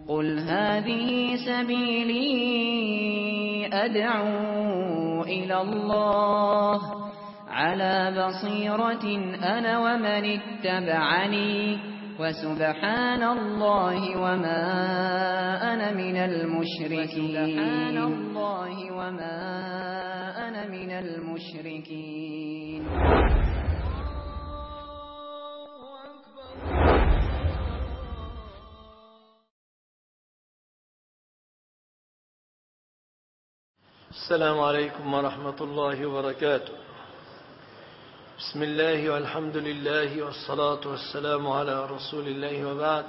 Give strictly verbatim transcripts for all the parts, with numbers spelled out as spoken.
قل هذه سبيلي أدعو إلى الله على بصيرة أنا ومن اتبعني وسبحان الله وما أنا من المشركين سبحان الله وما أنا من المشركين. السلام عليكم ورحمة الله وبركاته. بسم الله والحمد لله والصلاة والسلام على رسول الله وبعد.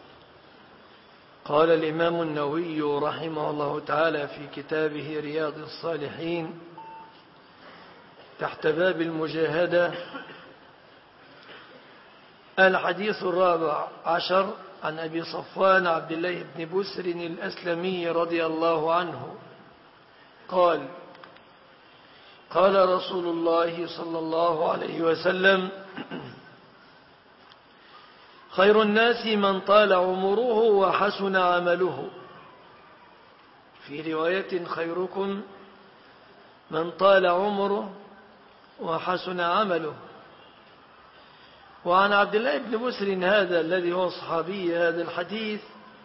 قال الإمام النووي رحمه الله تعالى في كتابه رياض الصالحين تحت باب المجاهدة: الحديث الرابع عشر عن أبي صفوان عبد الله بن بسر الأسلمي رضي الله عنه قال: قال رسول الله صلى الله عليه وسلم: خير الناس من طال عمره وحسن عمله. في رواية: خيركم من طال عمره وحسن عمله. وعن عبد الله بن بسر هذا الذي هو صحابي هذا الحديث: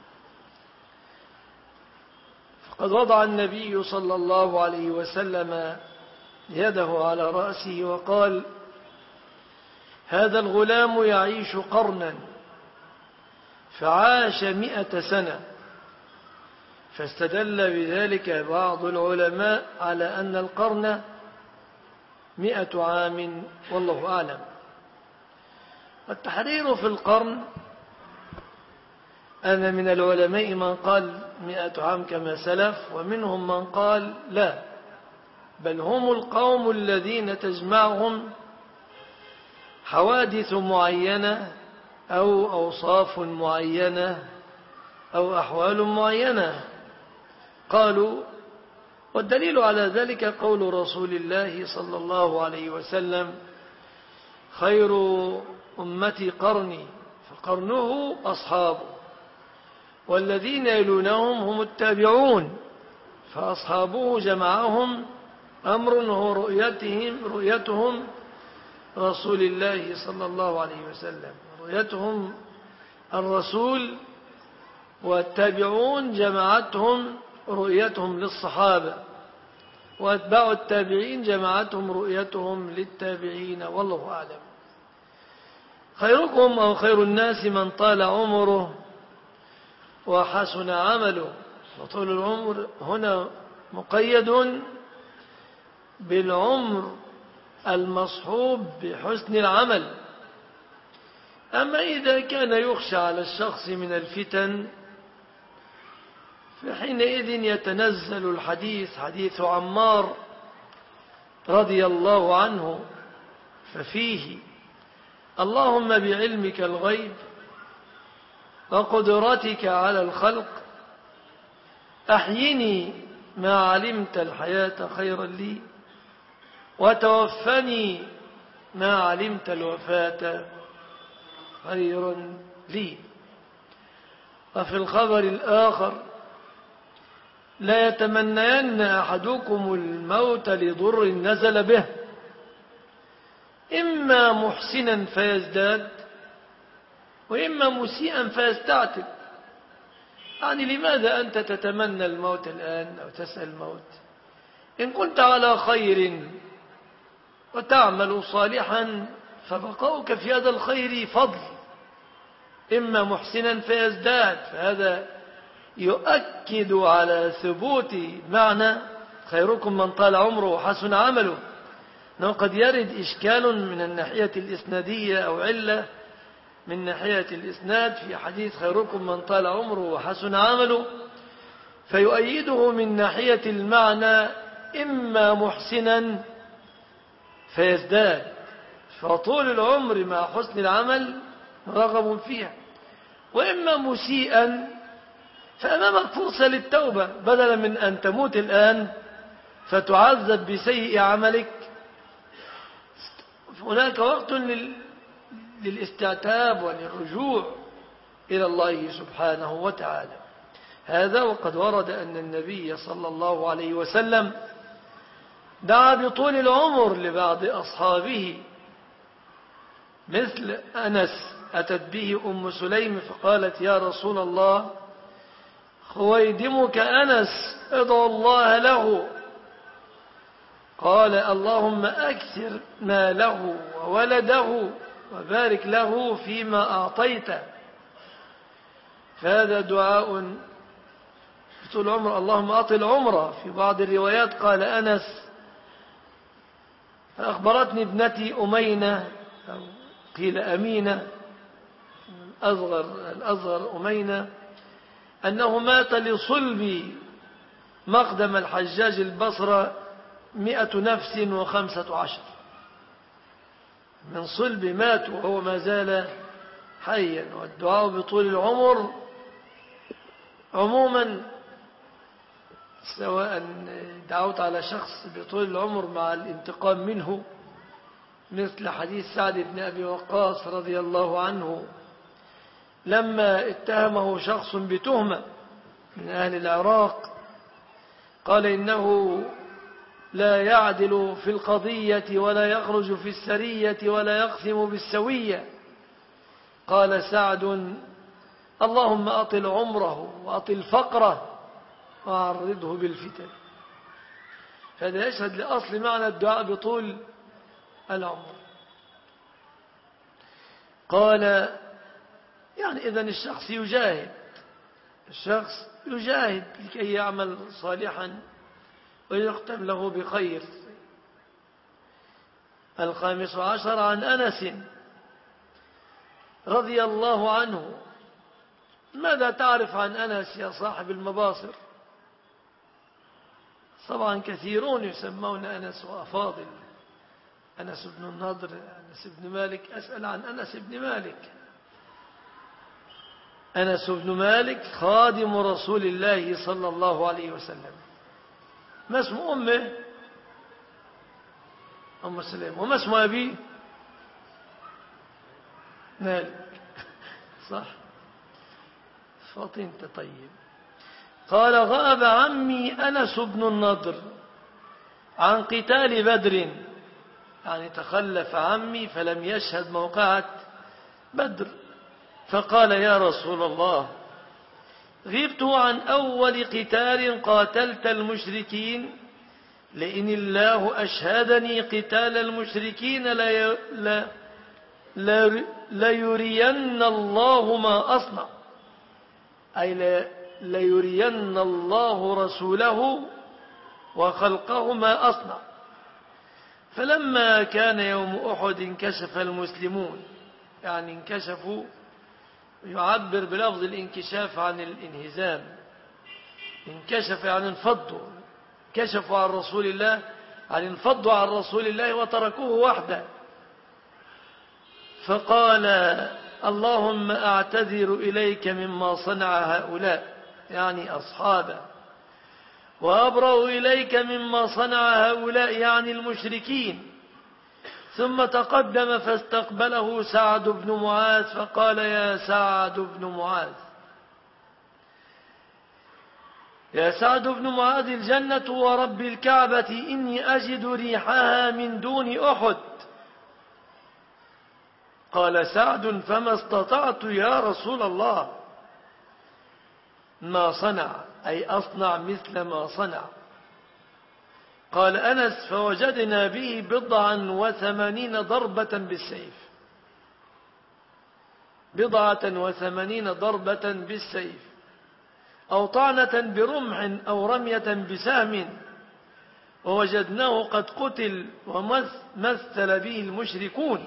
فقد وضع النبي صلى الله عليه وسلم يده على رأسه وقال: هذا الغلام يعيش قرنا، فعاش مئة سنة. فاستدل بذلك بعض العلماء على أن القرن مئة عام، والله أعلم. والتحرير في القرن أن من العلماء من قال مئة عام كما سلف، ومنهم من قال لا، بل هم القوم الذين تجمعهم حوادث معينة أو أوصاف معينة أو أحوال معينة. قالوا: والدليل على ذلك قول رسول الله صلى الله عليه وسلم: خير أمتي قرني، فقرنه أصحابه، والذين يلونهم هم التابعون، فأصحابه جمعهم أمر هو رؤيتهم رؤيتهم رسول الله صلى الله عليه وسلم، رؤيتهم الرسول. والتابعون جمعتهم رؤيتهم للصحابة، وأتباع التابعين جمعتهم رؤيتهم للتابعين، والله أعلم. خيركم أو خير الناس من طال عمره وحسن عمله. وطول العمر هنا مقيد بالعمر المصحوب بحسن العمل. أما إذا كان يخشى على الشخص من الفتن فحينئذ يتنزل الحديث، حديث عمار رضي الله عنه، ففيه: اللهم بعلمك الغيب وقدرتك على الخلق أحيني ما علمت الحياة خيرا لي، وتوفني ما علمت الوفاة خيرا لي. وفي الخبر الآخر: لا يتمنين أحدكم الموت لضر نزل به، إما محسنا فيزداد وإما مسيئا فيستعتب. يعني لماذا أنت تتمنى الموت الآن أو تسأل الموت؟ إن كنت على خير وتعمل صالحا فبقاؤك في هذا الخير فضل، إما محسنا فيزداد، فهذا يؤكد على ثبوت معنى خيركم من طال عمره وحسن عمله. أنه قد يرد إشكال من الناحية الإسنادية أو علة من ناحية الإسناد في حديث خيركم من طال عمره وحسن عمله، فيؤيده من ناحية المعنى: إما محسنا فيزداد، فطول العمر مع حسن العمل رغب فيها، وإما مسيئا فأمامك فرصة للتوبة، بدلا من أن تموت الآن فتعذب بسيء عملك. هناك وقت للاستعتاب وللرجوع إلى الله سبحانه وتعالى. هذا وقد ورد أن النبي صلى الله عليه وسلم دعا بطول العمر لبعض أصحابه، مثل أنس أتت به أم سليم فقالت يا رسول الله خويدمك أنس ادعو الله له، قال اللهم أكثر ماله وولده وبارك له فيما أعطيته. فهذا دعاء طول العمر، اللهم أطل عمره. في بعض الروايات قال أنس فأخبرتني ابنتي أمينة أو قيل أمينة الأصغر, الأصغر أمينة أنه مات لصلب مقدم الحجاج البصرة مئة نفس وخمسة عشر، من صلب مات وهو ما زال حيا. والدعاء بطول العمر عموما، سواء دعوت على شخص بطول العمر مع الانتقام منه، مثل حديث سعد بن أبي وقاص رضي الله عنه لما اتهمه شخص بتهمة من أهل العراق، قال إنه لا يعدل في القضية ولا يخرج في السرية ولا يقسم بالسوية، قال سعد اللهم أطل عمره وأطل فقره وعرضه بالفتن. هذا يشهد لأصل معنى الدعاء بطول العمر. قال يعني إذن الشخص يجاهد، الشخص يجاهد لكي يعمل صالحا ويختم له بخير. الخامس عشر عن أنس رضي الله عنه. ماذا تعرف عن أنس يا صاحب المباصر؟ طبعا كثيرون يسمون أنس وأفاضل، أنس بن النضر، أنس بن مالك. أسأل عن أنس بن مالك. أنس بن مالك خادم رسول الله صلى الله عليه وسلم. ما اسم أمه؟ أم سليم. وما اسم أبيه؟ مالك. صح، فاطمة. طيب. قال غاب عمي أنس بن النضر عن قتال بدر، يعني تخلف عمي فلم يشهد موقعة بدر. فقال يا رسول الله غبت عن أول قتال قاتلت المشركين، لئن الله أشهدني قتال المشركين ليرين الله ما أصنع، أي ليرين الله رسوله وخلقه ما أصنع. فلما كان يوم أحد انكشف المسلمون، يعني انكشفوا، يعبر بلفظ الانكشاف عن الانهزام. انكشف يعني انفضوا، كشفوا عن رسول الله، يعني انفضوا عن رسول الله وتركوه وحده. فقال اللهم أعتذر إليك مما صنع هؤلاء، يعني أصحابه، وأبرأ إليك مما صنع هؤلاء، يعني المشركين. ثم تقدم فاستقبله سعد بن معاذ فقال يا سعد بن معاذ يا سعد بن معاذ الجنة ورب الكعبة إني أجد ريحها من دون أحد. قال سعد فما استطعت يا رسول الله. ما صنع أي أصنع مثل ما صنع. قال أنس فوجدنا به بضعا وثمانين ضربة بالسيف، بضعة وثمانين ضربة بالسيف، أو طعنة برمح أو رمية بسهم، ووجدناه قد قتل ومثل به المشركون،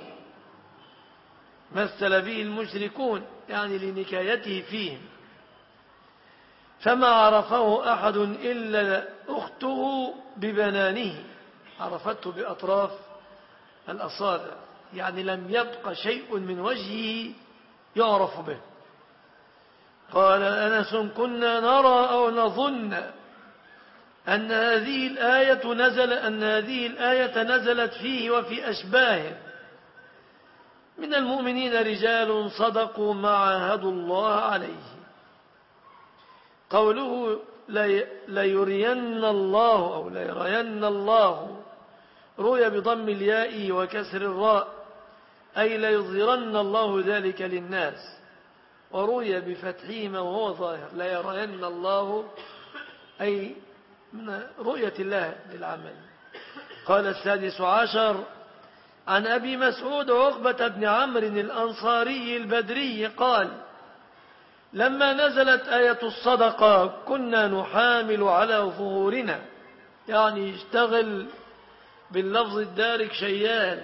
مثل به المشركون يعني لنكايته فيهم. فما عرفه أحد إلا أخته ببنانه، عرفته بأطراف الأصابع، يعني لم يبق شيء من وجهه يعرف به. قال أنس كنا نرى أو نظن أن هذه الآية نزل أن هذه الآية نزلت فيه وفي أشباهه من المؤمنين رجال صدقوا ما عاهدوا الله عليه، قوله ليرين الله أو ليرين الله روي بضم الياء وكسر الراء أي ليظهرن الله ذلك للناس، وروي بفتحهما وهو ظاهر ليرين الله أي من رؤية الله للعمل. قال السادس عشر عن أبي مسعود عقبة بن عمرو الأنصاري البدري قال لما نزلت آية الصدقة كنا نحامل على ظهورنا، يعني يشتغل باللفظ الدارج شيال،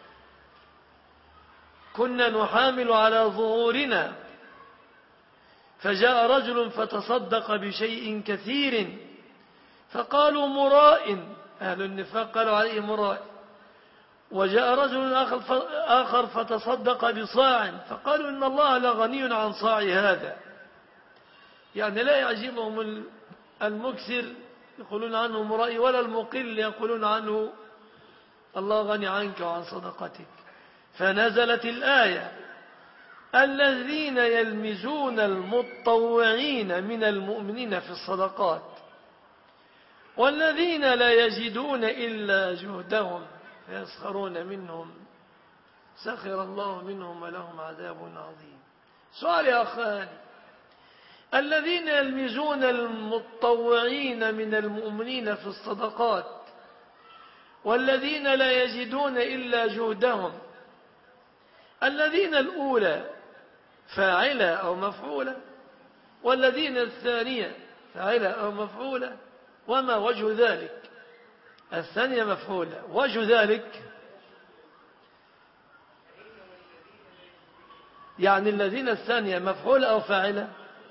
كنا نحامل على ظهورنا، فجاء رجل فتصدق بشيء كثير فقالوا مراء، أهل النفاق قالوا عليه مراء، وجاء رجل آخر فتصدق بصاع فقالوا إن الله لغني عن صاع هذا، يعني لا يعجبهم المكسر يقولون عنه مرائي ولا المقل يقولون عنه الله غني عنك وعن صدقتك. فنزلت الآية الذين يلمزون المتطوعين من المؤمنين في الصدقات والذين لا يجدون إلا جهدهم فيسخرون منهم سخر الله منهم ولهم عذاب عظيم. سؤال يا أخواني، الذين يلمزون المتطوعين من المؤمنين في الصدقات والذين لا يجدون إلا جهدهم، الذين الأولى فاعلة أو مفعولة والذين الثانية فاعلة أو مفعولة، وما وجه ذلك؟ الثانية مفعولة، وجه ذلك يعني الذين الثانية مفعولة أو فاعلة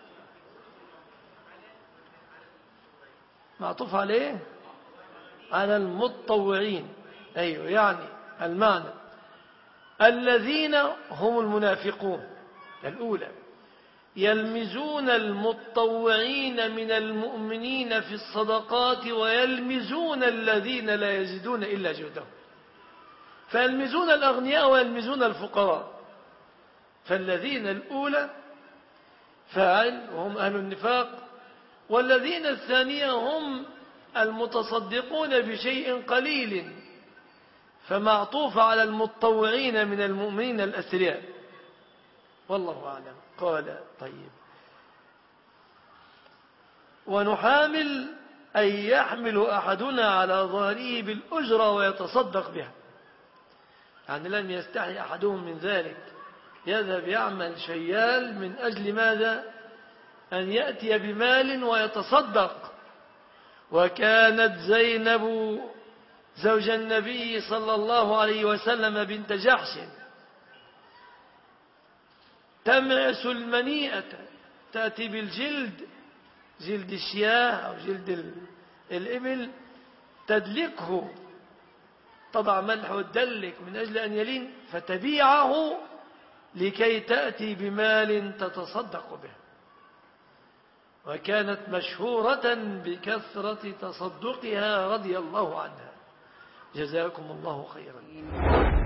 معطوف عليه على المتطوعين. أيوه، يعني المعنى الذين هم المنافقون الأولى يلمزون المتطوعين من المؤمنين في الصدقات ويلمزون الذين لا يجدون إلا جهدهم، فيلمزون الأغنياء ويلمزون الفقراء. فالذين الأولى فاعل وهم أهل النفاق، والذين الثانية هم المتصدقون بشيء قليل فمعطوف على المتطوعين من المؤمنين الأثرياء، والله أعلم. قال طيب ونحامل أي يحمل أحدنا على ظهره بالأجرة ويتصدق بها، يعني لم يستحي أحدهم من ذلك، يذهب يعمل شيال من أجل ماذا؟ أن يأتي بمال ويتصدق. وكانت زينب زوج النبي صلى الله عليه وسلم بنت جحش تمعس المنيئة، تأتي بالجلد، جلد الشياه أو جلد الإبل، تدلكه، تضع ملح وتدلك من أجل أن يلين، فتبيعه لكي تأتي بمال تتصدق به. وكانت مشهورة بكثرة تصدقها رضي الله عنها، جزاكم الله خيرا.